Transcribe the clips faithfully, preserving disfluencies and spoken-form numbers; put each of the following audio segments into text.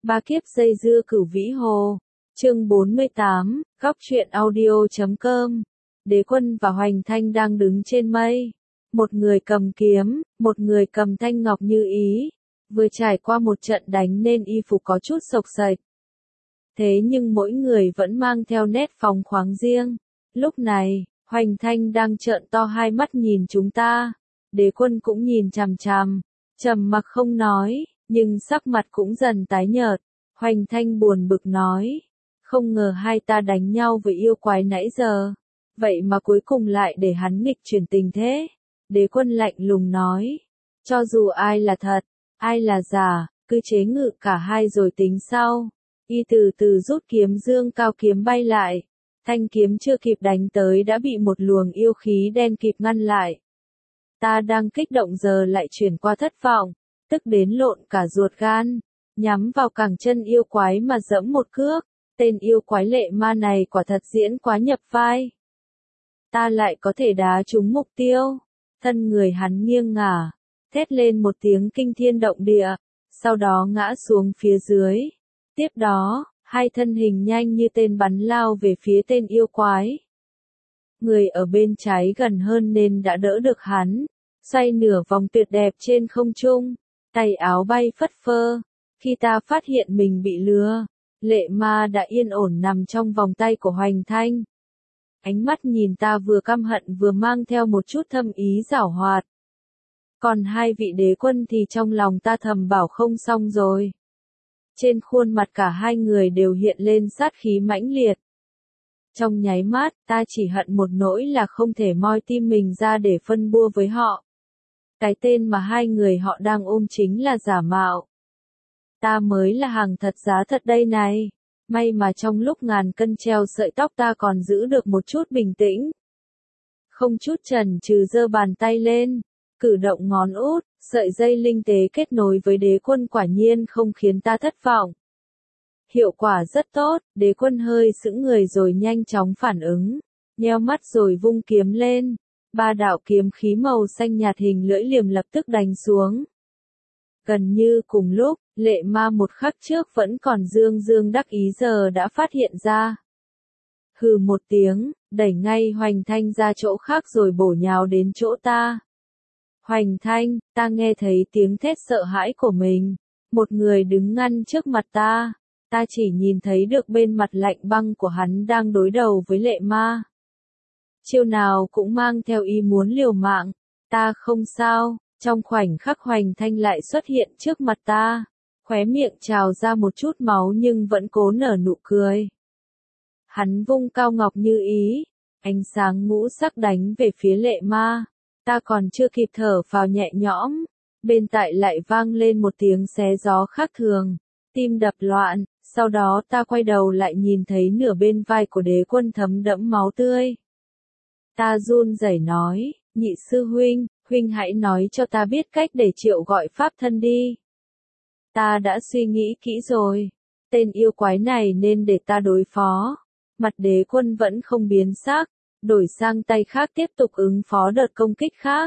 Ba kiếp dây dưa Cửu Vĩ Hồ. Chương bốn mươi tám, góc truyện audio.com. Đế Quân và Hoành Thanh đang đứng trên mây. Một người cầm kiếm, một người cầm thanh ngọc như ý. Vừa trải qua một trận đánh nên y phục có chút xộc xệch. Thế nhưng mỗi người vẫn mang theo nét phóng khoáng riêng. Lúc này, Hoành Thanh đang trợn to hai mắt nhìn chúng ta. Đế Quân cũng nhìn chằm chằm, trầm mặc không nói, nhưng sắc mặt cũng dần tái nhợt. Hoành Thanh buồn bực nói, không ngờ hai ta đánh nhau với yêu quái nãy giờ, vậy mà cuối cùng lại để hắn nghịch chuyển tình thế. Đế Quân lạnh lùng nói, cho dù ai là thật, ai là giả, cứ chế ngự cả hai rồi tính sau. Y từ từ rút kiếm dương cao kiếm bay lại, thanh kiếm chưa kịp đánh tới đã bị một luồng yêu khí đen kịp ngăn lại. Ta đang kích động giờ lại chuyển qua thất vọng, tức đến lộn cả ruột gan, nhắm vào cẳng chân yêu quái mà giẫm một cước. Tên yêu quái lệ ma này quả thật diễn quá nhập vai. Ta lại có thể đá trúng mục tiêu. Thân người hắn nghiêng ngả, thét lên một tiếng kinh thiên động địa, sau đó ngã xuống phía dưới. Tiếp đó, hai thân hình nhanh như tên bắn lao về phía tên yêu quái. Người ở bên trái gần hơn nên đã đỡ được hắn, xoay nửa vòng tuyệt đẹp trên không trung, tay áo bay phất phơ. Khi ta phát hiện mình bị lừa, lệ ma đã yên ổn nằm trong vòng tay của Hoành Thanh. Ánh mắt nhìn ta vừa căm hận vừa mang theo một chút thâm ý giảo hoạt. Còn hai vị đế quân thì trong lòng ta thầm bảo không xong rồi. Trên khuôn mặt cả hai người đều hiện lên sát khí mãnh liệt. Trong nháy mắt, ta chỉ hận một nỗi là không thể moi tim mình ra để phân bua với họ. Cái tên mà hai người họ đang ôm chính là giả mạo. Ta mới là hàng thật giá thật đây này. May mà trong lúc ngàn cân treo sợi tóc ta còn giữ được một chút bình tĩnh. Không chút chần chừ giơ bàn tay lên, cử động ngón út, sợi dây linh tế kết nối với Đế Quân quả nhiên không khiến ta thất vọng. Hiệu quả rất tốt, Đế Quân hơi sững người rồi nhanh chóng phản ứng, nheo mắt rồi vung kiếm lên. Ba đạo kiếm khí màu xanh nhạt hình lưỡi liềm lập tức đánh xuống. Gần như cùng lúc, lệ ma một khắc trước vẫn còn dương dương đắc ý giờ đã phát hiện ra. Hừ một tiếng, đẩy ngay Hoành Thanh ra chỗ khác rồi bổ nhào đến chỗ ta. Hoành Thanh, ta nghe thấy tiếng thét sợ hãi của mình. Một người đứng ngăn trước mặt ta. Ta chỉ nhìn thấy được bên mặt lạnh băng của hắn đang đối đầu với lệ ma. Chiêu nào cũng mang theo ý muốn liều mạng. Ta không sao. Trong khoảnh khắc Hoành Thanh lại xuất hiện trước mặt ta, khóe miệng trào ra một chút máu nhưng vẫn cố nở nụ cười. Hắn vung cao ngọc như ý, ánh sáng ngũ sắc đánh về phía lệ ma. Ta còn chưa kịp thở phào nhẹ nhõm, bên tai lại vang lên một tiếng xé gió khác thường, tim đập loạn. Sau đó ta quay đầu lại nhìn thấy nửa bên vai của Đế Quân thấm đẫm máu tươi. Ta run rẩy nói, nhị sư huynh, huynh hãy nói cho ta biết cách để triệu gọi pháp thân đi. Ta đã suy nghĩ kỹ rồi, tên yêu quái này nên để ta đối phó. Mặt Đế Quân vẫn không biến sắc, đổi sang tay khác tiếp tục ứng phó đợt công kích khác.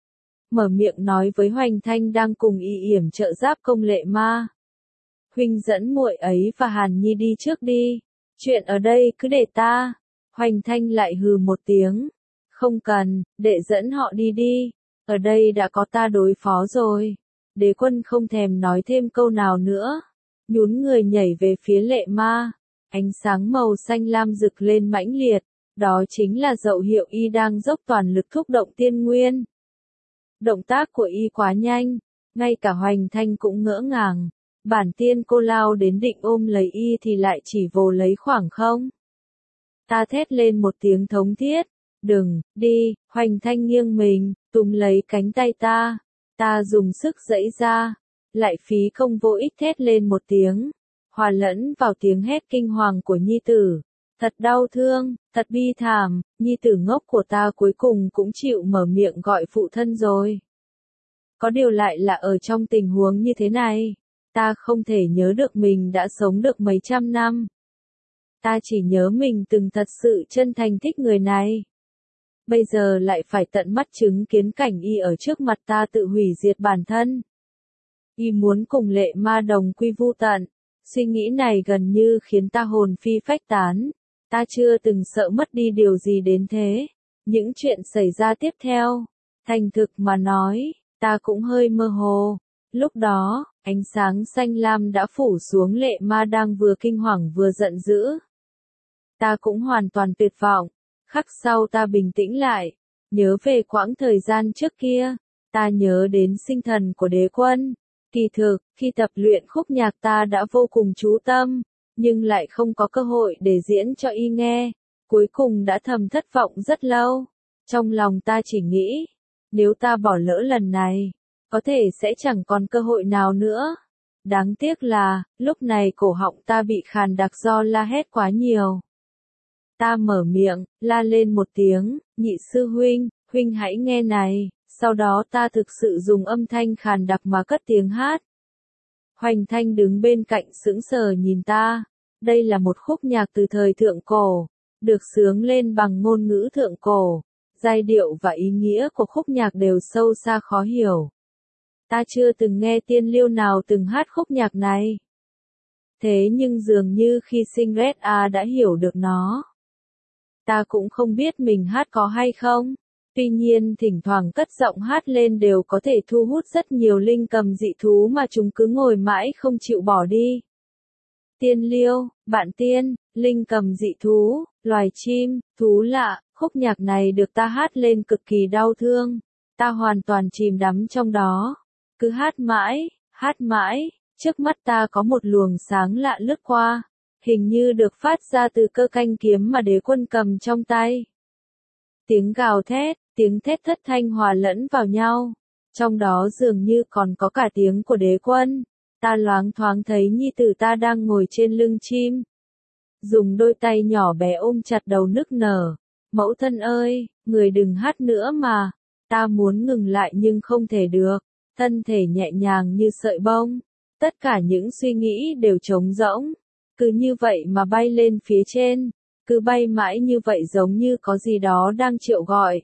Mở miệng nói với Hoành Thanh đang cùng y yểm trợ giáp công lệ ma. Huynh dẫn muội ấy và Hàn Nhi đi trước đi, chuyện ở đây cứ để ta. Hoành Thanh lại hừ một tiếng. Không cần, để dẫn họ đi đi, ở đây đã có ta đối phó rồi. Đế Quân không thèm nói thêm câu nào nữa, nhún người nhảy về phía lệ ma. Ánh sáng màu xanh lam rực lên mãnh liệt, đó chính là dấu hiệu y đang dốc toàn lực thúc động tiên nguyên. Động tác của y quá nhanh, ngay cả Hoành Thanh cũng ngỡ ngàng. Bản tiên cô lao đến định ôm lấy y thì lại chỉ vồ lấy khoảng không. Ta thét lên một tiếng thống thiết. Đừng, đi. Hoành Thanh nghiêng mình, túm lấy cánh tay ta. Ta dùng sức giãy ra, lại phí công vô ích thét lên một tiếng, hòa lẫn vào tiếng hét kinh hoàng của nhi tử. Thật đau thương, thật bi thảm, nhi tử ngốc của ta cuối cùng cũng chịu mở miệng gọi phụ thân rồi. Có điều lại là ở trong tình huống như thế này, ta không thể nhớ được mình đã sống được mấy trăm năm. Ta chỉ nhớ mình từng thật sự chân thành thích người này. Bây giờ lại phải tận mắt chứng kiến cảnh y ở trước mặt ta tự hủy diệt bản thân. Y muốn cùng lệ ma đồng quy vu tận. Suy nghĩ này gần như khiến ta hồn phi phách tán. Ta chưa từng sợ mất đi điều gì đến thế. Những chuyện xảy ra tiếp theo, thành thực mà nói, ta cũng hơi mơ hồ. Lúc đó, ánh sáng xanh lam đã phủ xuống Lệ Ma đang vừa kinh hoàng vừa giận dữ. Ta cũng hoàn toàn tuyệt vọng. Khắc sau ta bình tĩnh lại, nhớ về quãng thời gian trước kia. Ta nhớ đến sinh thần của đế quân. Kỳ thực, khi tập luyện khúc nhạc ta đã vô cùng chú tâm, nhưng lại không có cơ hội để diễn cho y nghe. Cuối cùng đã thầm thất vọng rất lâu. Trong lòng ta chỉ nghĩ, nếu ta bỏ lỡ lần này, có thể sẽ chẳng còn cơ hội nào nữa. Đáng tiếc là, lúc này cổ họng ta bị khàn đặc do la hét quá nhiều. Ta mở miệng, la lên một tiếng, nhị sư huynh, huynh hãy nghe này. Sau đó ta thực sự dùng âm thanh khàn đặc mà cất tiếng hát. Hoành Thanh đứng bên cạnh sững sờ nhìn ta. Đây là một khúc nhạc từ thời thượng cổ, được xướng lên bằng ngôn ngữ thượng cổ. Giai điệu và ý nghĩa của khúc nhạc đều sâu xa khó hiểu. Ta chưa từng nghe tiên liêu nào từng hát khúc nhạc này. Thế nhưng dường như khi sinh Red A đã hiểu được nó. Ta cũng không biết mình hát có hay không. Tuy nhiên thỉnh thoảng cất giọng hát lên đều có thể thu hút rất nhiều linh cầm dị thú mà chúng cứ ngồi mãi không chịu bỏ đi. Tiên liêu, bạn tiên, linh cầm dị thú, loài chim, thú lạ, khúc nhạc này được ta hát lên cực kỳ đau thương. Ta hoàn toàn chìm đắm trong đó. Cứ hát mãi, hát mãi, trước mắt ta có một luồng sáng lạ lướt qua. Hình như được phát ra từ cơ canh kiếm mà đế quân cầm trong tay. Tiếng gào thét, tiếng thét thất thanh hòa lẫn vào nhau. Trong đó dường như còn có cả tiếng của đế quân. Ta loáng thoáng thấy nhi tử ta đang ngồi trên lưng chim. Dùng đôi tay nhỏ bé ôm chặt đầu nức nở. Mẫu thân ơi, người đừng hát nữa mà. Ta muốn ngừng lại nhưng không thể được. Thân thể nhẹ nhàng như sợi bông. Tất cả những suy nghĩ đều trống rỗng. Cứ như vậy mà bay lên phía trên. Cứ bay mãi như vậy giống như có gì đó đang triệu gọi.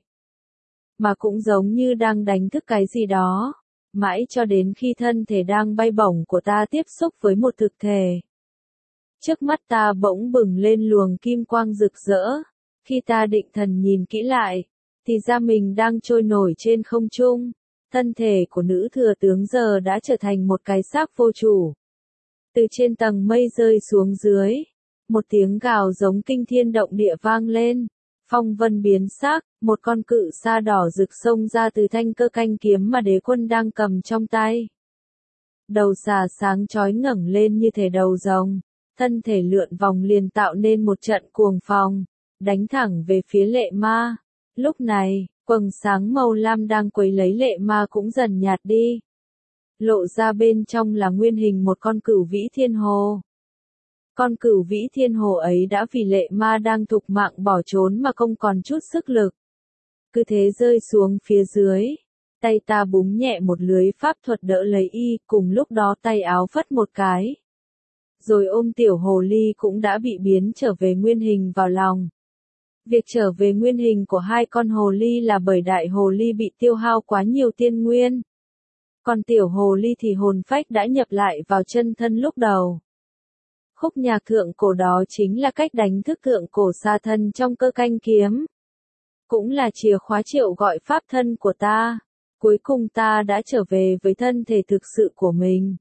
Mà cũng giống như đang đánh thức cái gì đó. Mãi cho đến khi thân thể đang bay bổng của ta tiếp xúc với một thực thể. Trước mắt ta bỗng bừng lên luồng kim quang rực rỡ. Khi ta định thần nhìn kỹ lại, thì ra mình đang trôi nổi trên không trung. Thân thể của nữ thừa tướng giờ đã trở thành một cái xác vô chủ. Từ trên tầng mây rơi xuống dưới. Một tiếng gào giống kinh thiên động địa vang lên. Phong vân biến sắc, một con cự sa đỏ rực xông ra từ thanh cơ canh kiếm mà đế quân đang cầm trong tay. Đầu xà sáng chói ngẩng lên như thể đầu rồng, thân thể lượn vòng liền tạo nên một trận cuồng phong, đánh thẳng về phía Lệ Ma. Lúc này, quầng sáng màu lam đang quấy lấy Lệ Ma cũng dần nhạt đi. Lộ ra bên trong là nguyên hình một con cửu vĩ thiên hồ. Con cửu vĩ thiên hồ ấy đã vì Lệ Ma đang thục mạng bỏ trốn mà không còn chút sức lực. Cứ thế rơi xuống phía dưới. Tay ta búng nhẹ một lưới pháp thuật đỡ lấy y, cùng lúc đó tay áo phất một cái. Rồi ôm tiểu hồ ly cũng đã bị biến trở về nguyên hình vào lòng. Việc trở về nguyên hình của hai con hồ ly là bởi đại hồ ly bị tiêu hao quá nhiều tiên nguyên. Còn tiểu hồ ly thì hồn phách đã nhập lại vào chân thân lúc đầu. Khúc nhạc thượng cổ đó chính là cách đánh thức thượng cổ sa thân trong cơ canh kiếm. Cũng là chìa khóa triệu gọi pháp thân của ta. Cuối cùng ta đã trở về với thân thể thực sự của mình.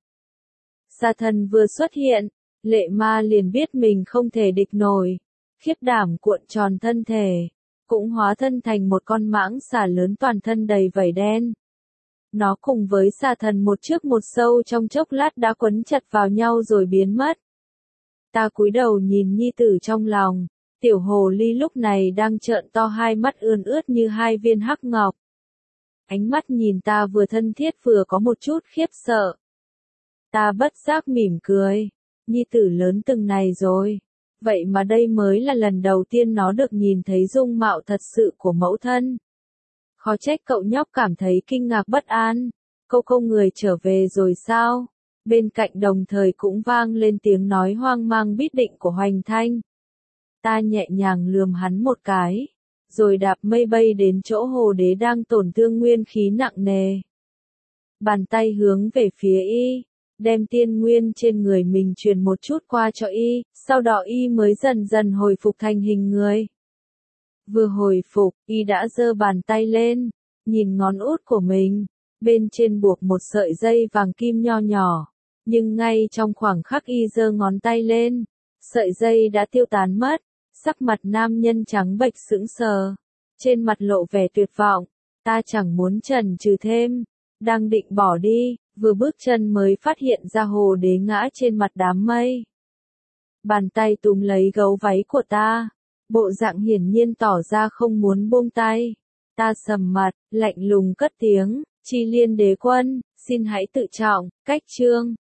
Sa thân vừa xuất hiện, Lệ Ma liền biết mình không thể địch nổi. Khiếp đảm cuộn tròn thân thể. Cũng hóa thân thành một con mãng xà lớn toàn thân đầy vảy đen. Nó cùng với xà thần một trước một sau trong chốc lát đã quấn chặt vào nhau rồi biến mất. Ta cúi đầu nhìn nhi tử trong lòng, tiểu hồ ly lúc này đang trợn to hai mắt ươn ướt như hai viên hắc ngọc. Ánh mắt nhìn ta vừa thân thiết vừa có một chút khiếp sợ. Ta bất giác mỉm cười, nhi tử lớn từng này rồi, vậy mà đây mới là lần đầu tiên nó được nhìn thấy dung mạo thật sự của mẫu thân. Khó trách cậu nhóc cảm thấy kinh ngạc bất an, câu câu người trở về rồi sao? Bên cạnh đồng thời cũng vang lên tiếng nói hoang mang biết định của Hoành Thanh. Ta nhẹ nhàng lườm hắn một cái, rồi đạp mây bay đến chỗ hồ đế đang tổn thương nguyên khí nặng nề. Bàn tay hướng về phía y, đem tiên nguyên trên người mình truyền một chút qua cho y, sau đó y mới dần dần hồi phục thành hình người. Vừa hồi phục, y đã giơ bàn tay lên, nhìn ngón út của mình, bên trên buộc một sợi dây vàng kim nho nhỏ, nhưng ngay trong khoảng khắc y giơ ngón tay lên, sợi dây đã tiêu tán mất, sắc mặt nam nhân trắng bệch sững sờ, trên mặt lộ vẻ tuyệt vọng, ta chẳng muốn chần chừ thêm, đang định bỏ đi, vừa bước chân mới phát hiện ra hồ đế ngã trên mặt đám mây. Bàn tay túm lấy gấu váy của ta, bộ dạng hiển nhiên tỏ ra không muốn buông tay. Ta sầm mặt, lạnh lùng cất tiếng, Chi Liên đế quân, xin hãy tự trọng, cách chương.